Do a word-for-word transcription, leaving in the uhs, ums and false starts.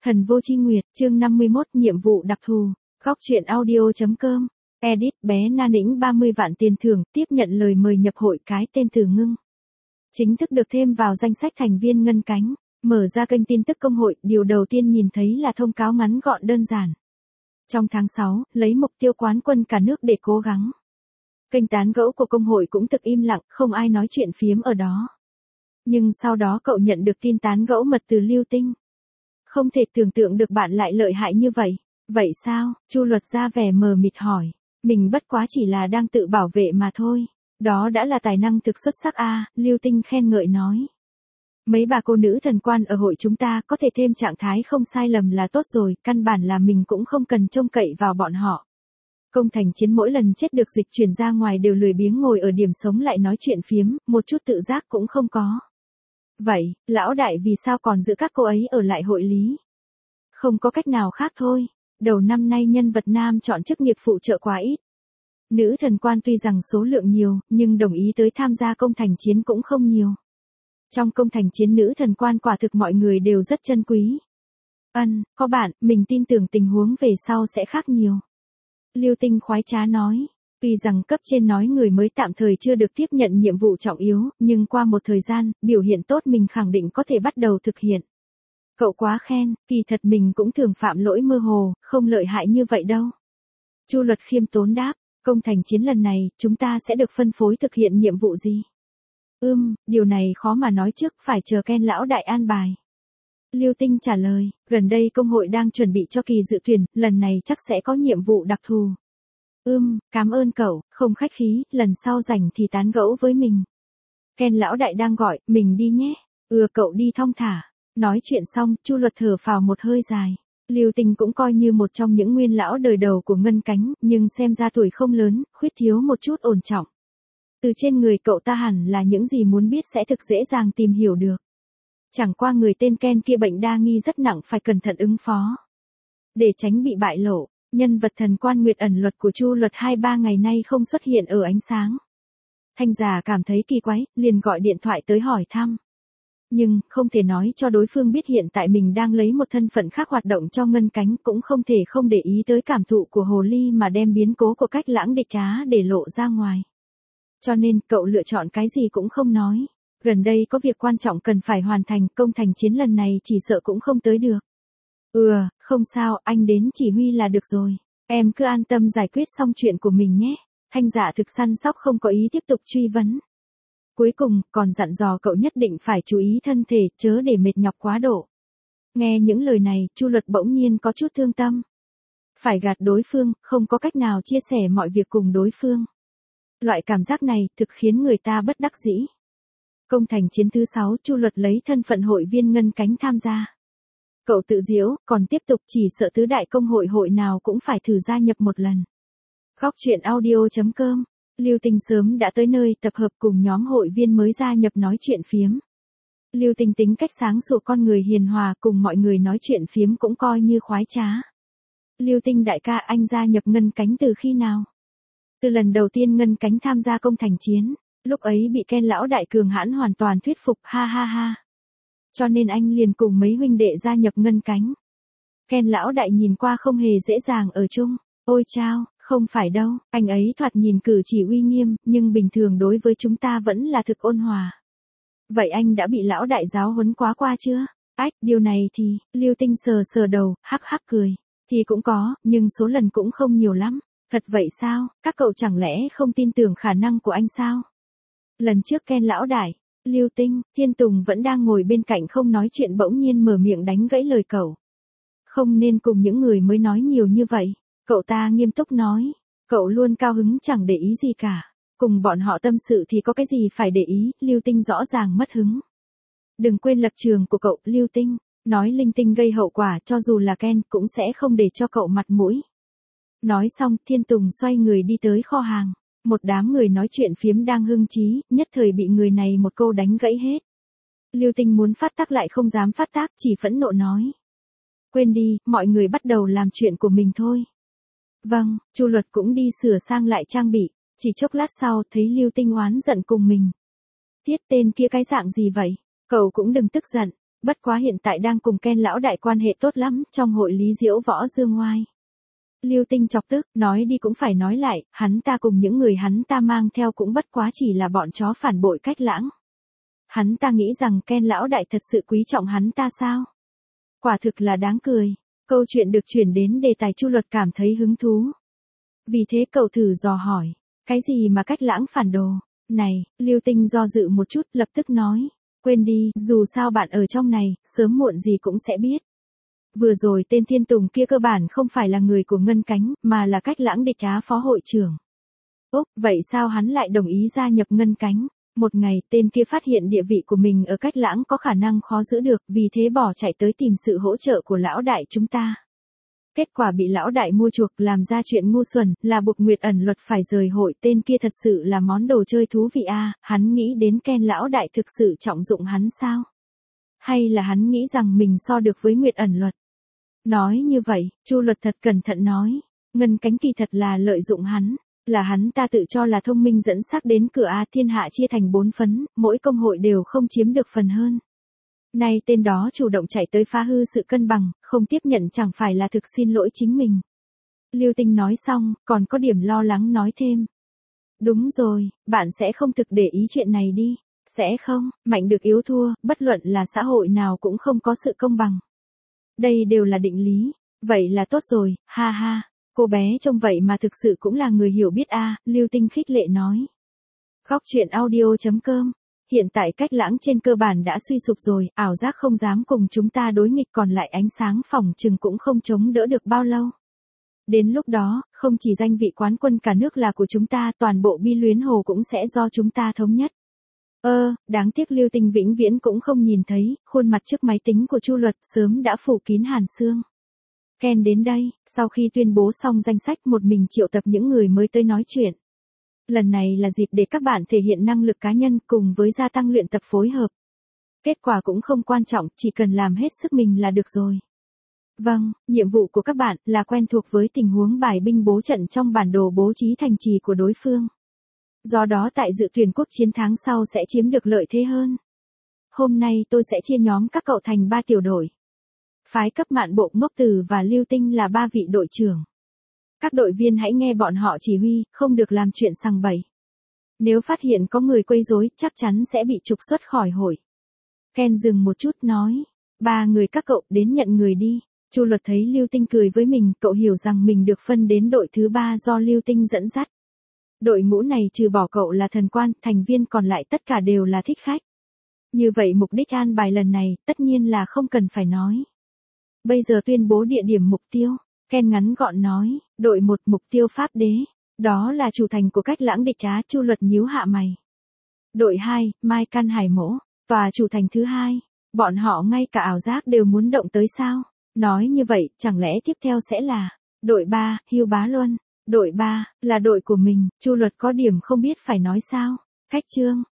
Thần vô chi nguyệt, chương năm mươi mốt, nhiệm vụ đặc thù. Góc truyện audio.com. Edit, bé Na Nĩnh ba mươi vạn tiền thưởng, tiếp nhận lời mời nhập hội cái tên Từ Ngưng. Chính thức được thêm vào danh sách thành viên Ngân Cánh. Mở ra kênh tin tức công hội, điều đầu tiên nhìn thấy là thông cáo ngắn gọn đơn giản. Trong tháng sáu, lấy mục tiêu quán quân cả nước để cố gắng. Kênh tán gẫu của công hội cũng thực im lặng, không ai nói chuyện phiếm ở đó. Nhưng sau đó cậu nhận được tin tán gẫu mật từ Lưu Tinh. Không thể tưởng tượng được bạn lại lợi hại như vậy. Vậy sao? Chu Luật ra vẻ mờ mịt hỏi. Mình bất quá chỉ là đang tự bảo vệ mà thôi. Đó đã là tài năng thực xuất sắc a, Lưu Tinh khen ngợi nói. Mấy bà cô nữ thần quan ở hội chúng ta có thể thêm trạng thái không sai lầm là tốt rồi, căn bản là mình cũng không cần trông cậy vào bọn họ. Công thành chiến mỗi lần chết được dịch chuyển ra ngoài đều lười biếng ngồi ở điểm sống lại nói chuyện phiếm, một chút tự giác cũng không có. Vậy, lão đại vì sao còn giữ các cô ấy ở lại hội lý? Không có cách nào khác thôi. Đầu năm nay nhân vật nam chọn chức nghiệp phụ trợ quá ít. Nữ thần quan tuy rằng số lượng nhiều, nhưng đồng ý tới tham gia công thành chiến cũng không nhiều. Trong công thành chiến nữ thần quan quả thực mọi người đều rất chân quý. Ân, có bạn, mình tin tưởng tình huống về sau sẽ khác nhiều. Lưu Tinh khoái trá nói. Tuy rằng cấp trên nói người mới tạm thời chưa được tiếp nhận nhiệm vụ trọng yếu, nhưng qua một thời gian, biểu hiện tốt mình khẳng định có thể bắt đầu thực hiện. Cậu quá khen, kỳ thật mình cũng thường phạm lỗi mơ hồ, không lợi hại như vậy đâu. Chu Luật khiêm tốn đáp, công thành chiến lần này, chúng ta sẽ được phân phối thực hiện nhiệm vụ gì? Ưm, điều này khó mà nói trước, phải chờ Ken lão đại an bài. Lưu Tinh trả lời, gần đây công hội đang chuẩn bị cho kỳ dự tuyển, lần này chắc sẽ có nhiệm vụ đặc thù. Ưm, cảm ơn cậu, không khách khí, lần sau rảnh thì tán gẫu với mình. Ken lão đại đang gọi, mình đi nhé. Ừ, cậu đi thong thả. Nói chuyện xong, Chu Luật thở phào một hơi dài. Lưu Tinh cũng coi như một trong những nguyên lão đời đầu của Ngân Cánh, nhưng xem ra tuổi không lớn, khuyết thiếu một chút ổn trọng. Từ trên người cậu ta hẳn là những gì muốn biết sẽ thực dễ dàng tìm hiểu được. Chẳng qua người tên Ken kia bệnh đa nghi rất nặng, phải cẩn thận ứng phó. Để tránh bị bại lộ, nhân vật thần quan nguyệt ẩn luật của Chu Luật hai ba ngày nay không xuất hiện ở ánh sáng. Thanh già cảm thấy kỳ quái, liền gọi điện thoại tới hỏi thăm. Nhưng, không thể nói cho đối phương biết hiện tại mình đang lấy một thân phận khác hoạt động cho Ngân Cánh, cũng không thể không để ý tới cảm thụ của hồ ly mà đem biến cố của cách lãng địch trá để lộ ra ngoài. Cho nên, cậu lựa chọn cái gì cũng không nói. Gần đây có việc quan trọng cần phải hoàn thành, công thành chiến lần này chỉ sợ cũng không tới được. Ừ, không sao, anh đến chỉ huy là được rồi. Em cứ an tâm giải quyết xong chuyện của mình nhé. Thanh dạ thực săn sóc không có ý tiếp tục truy vấn. Cuối cùng, còn dặn dò cậu nhất định phải chú ý thân thể, chớ để mệt nhọc quá độ. Nghe những lời này, Chu Luật bỗng nhiên có chút thương tâm. Phải gạt đối phương, không có cách nào chia sẻ mọi việc cùng đối phương. Loại cảm giác này thực khiến người ta bất đắc dĩ. Công thành chiến thứ sáu, Chu Luật lấy thân phận hội viên Ngân Cánh tham gia. Cậu tự giễu, còn tiếp tục chỉ sợ tứ đại công hội hội nào cũng phải thử gia nhập một lần. Góc truyện audio.com. Lưu Tinh sớm đã tới nơi tập hợp cùng nhóm hội viên mới gia nhập nói chuyện phiếm. Lưu Tinh tính cách sáng sủa, con người hiền hòa, cùng mọi người nói chuyện phiếm cũng coi như khoái trá. Lưu Tinh đại ca, anh gia nhập Ngân Cánh từ khi nào? Từ lần đầu tiên Ngân Cánh tham gia công thành chiến, lúc ấy bị Ken lão đại cường hãn hoàn toàn thuyết phục, ha ha ha. Cho nên anh liền cùng mấy huynh đệ gia nhập Ngân Cánh. Ken lão đại nhìn qua không hề dễ dàng ở chung. Ôi chao, không phải đâu, anh ấy thoạt nhìn cử chỉ uy nghiêm, nhưng bình thường đối với chúng ta vẫn là thực ôn hòa. Vậy anh đã bị lão đại giáo huấn quá qua chưa? Ách, điều này thì, Lưu Tinh sờ sờ đầu, hắc hắc cười. Thì cũng có, nhưng số lần cũng không nhiều lắm. Thật vậy sao, các cậu chẳng lẽ không tin tưởng khả năng của anh sao? Lần trước Ken lão đại, Lưu Tinh, Thiên Tùng vẫn đang ngồi bên cạnh không nói chuyện bỗng nhiên mở miệng đánh gãy lời cậu. Không nên cùng những người mới nói nhiều như vậy. Cậu ta nghiêm túc nói, cậu luôn cao hứng chẳng để ý gì cả. Cùng bọn họ tâm sự thì có cái gì phải để ý, Lưu Tinh rõ ràng mất hứng. Đừng quên lập trường của cậu, Lưu Tinh, nói linh tinh gây hậu quả, cho dù là Ken cũng sẽ không để cho cậu mặt mũi. Nói xong, Thiên Tùng xoay người đi tới kho hàng. Một đám người nói chuyện phiếm đang hưng chí, nhất thời bị người này một câu đánh gãy hết. Lưu Tinh muốn phát tác lại không dám phát tác, chỉ phẫn nộ nói. Quên đi, mọi người bắt đầu làm chuyện của mình thôi. Vâng, Chu Luật cũng đi sửa sang lại trang bị, chỉ chốc lát sau thấy Lưu Tinh oán giận cùng mình. Tiết tên kia cái dạng gì vậy? Cậu cũng đừng tức giận, Bất quá hiện tại đang cùng Ken lão đại quan hệ tốt lắm, trong hội Lý Diễu Võ Dương Ngoai. Lưu Tinh chọc tức, nói đi cũng phải nói lại, hắn ta cùng những người hắn ta mang theo cũng bất quá chỉ là bọn chó phản bội Cách Lãng. Hắn ta nghĩ rằng Ken lão đại thật sự quý trọng hắn ta sao? Quả thực là đáng cười. Câu chuyện được chuyển đến đề tài Chu Luật cảm thấy hứng thú. Vì thế cậu thử dò hỏi, cái gì mà Cách Lãng phản đồ? Này, Lưu Tinh do dự một chút lập tức nói, quên đi, dù sao bạn ở trong này, sớm muộn gì cũng sẽ biết. Vừa rồi tên Thiên Tùng kia cơ bản không phải là người của Ngân Cánh, mà là Cách Lãng địch á phó hội trưởng. Úc, vậy sao hắn lại đồng ý gia nhập Ngân Cánh? Một ngày, tên kia phát hiện địa vị của mình ở Cách Lãng có khả năng khó giữ được, vì thế bỏ chạy tới tìm sự hỗ trợ của lão đại chúng ta. Kết quả bị lão đại mua chuộc làm ra chuyện ngu xuẩn, là buộc Nguyệt Ẩn Luật phải rời hội. Tên kia thật sự là món đồ chơi thú vị a, à, hắn nghĩ đến Ken lão đại thực sự trọng dụng hắn sao? Hay là hắn nghĩ rằng mình so được với Nguyệt Ẩn Luật? Nói như vậy, Chu Luật thật cẩn thận nói, Ngân Cánh kỳ thật là lợi dụng hắn, là hắn ta tự cho là thông minh dẫn xác đến cửa A, thiên hạ chia thành bốn phấn, mỗi công hội đều không chiếm được phần hơn. Nay tên đó chủ động chạy tới phá hư sự cân bằng, không tiếp nhận chẳng phải là thực xin lỗi chính mình. Lưu Tinh nói xong, còn có điểm lo lắng nói thêm. Đúng rồi, bạn sẽ không thực để ý chuyện này đi. Sẽ không, mạnh được yếu thua, bất luận là xã hội nào cũng không có sự công bằng. Đây đều là định lý. Vậy là tốt rồi, ha ha. Cô bé trông vậy mà thực sự cũng là người hiểu biết a, à, Lưu Tinh khích lệ nói. Góc truyện audio chấm com. Hiện tại Cách Lãng trên cơ bản đã suy sụp rồi, ảo giác không dám cùng chúng ta đối nghịch, còn lại ánh sáng phòng trừng cũng không chống đỡ được bao lâu. Đến lúc đó, không chỉ danh vị quán quân cả nước là của chúng ta, toàn bộ Bi Luyến Hồ cũng sẽ do chúng ta thống nhất. Ơ, đáng tiếc Lưu Tinh vĩnh viễn cũng không nhìn thấy, khuôn mặt trước máy tính của Chu Luật sớm đã phủ kín hàn xương. Ken đến đây, sau khi tuyên bố xong danh sách một mình triệu tập những người mới tới nói chuyện. Lần này là dịp để các bạn thể hiện năng lực cá nhân cùng với gia tăng luyện tập phối hợp. Kết quả cũng không quan trọng, chỉ cần làm hết sức mình là được rồi. Vâng, nhiệm vụ của các bạn là quen thuộc với tình huống bài binh bố trận trong bản đồ bố trí thành trì của đối phương. Do đó tại dự tuyển quốc chiến tháng sau sẽ chiếm được lợi thế hơn. Hôm nay tôi sẽ chia nhóm các cậu thành ba tiểu đội. Phái cấp Mạn Bộ, Ngốc Từ và Lưu Tinh là ba vị đội trưởng. Các đội viên hãy nghe bọn họ chỉ huy, không được làm chuyện sằng bậy. Nếu phát hiện có người quấy rối, chắc chắn sẽ bị trục xuất khỏi hội. Ken dừng một chút nói, ba người các cậu đến nhận người đi. Chu Luật thấy Lưu Tinh cười với mình, cậu hiểu rằng mình được phân đến đội thứ ba do Lưu Tinh dẫn dắt. Đội ngũ này trừ bỏ cậu là thần quan, thành viên còn lại tất cả đều là thích khách. Như vậy mục đích an bài lần này, tất nhiên là không cần phải nói. Bây giờ tuyên bố địa điểm mục tiêu. Ken ngắn gọn nói, đội một mục tiêu Pháp Đế. Đó là chủ thành của Cách Lãng địch á. Chu Luật nhíu hạ mày. Đội hai, Mai Căn Hải Mỗ. Tòa chủ thành thứ hai. Bọn họ ngay cả ảo giác đều muốn động tới sao? Nói như vậy, chẳng lẽ tiếp theo sẽ là đội ba, Hưu Bá Luân. Đội ba, là đội của mình. Chu Luật có điểm không biết phải nói sao. Cách chương.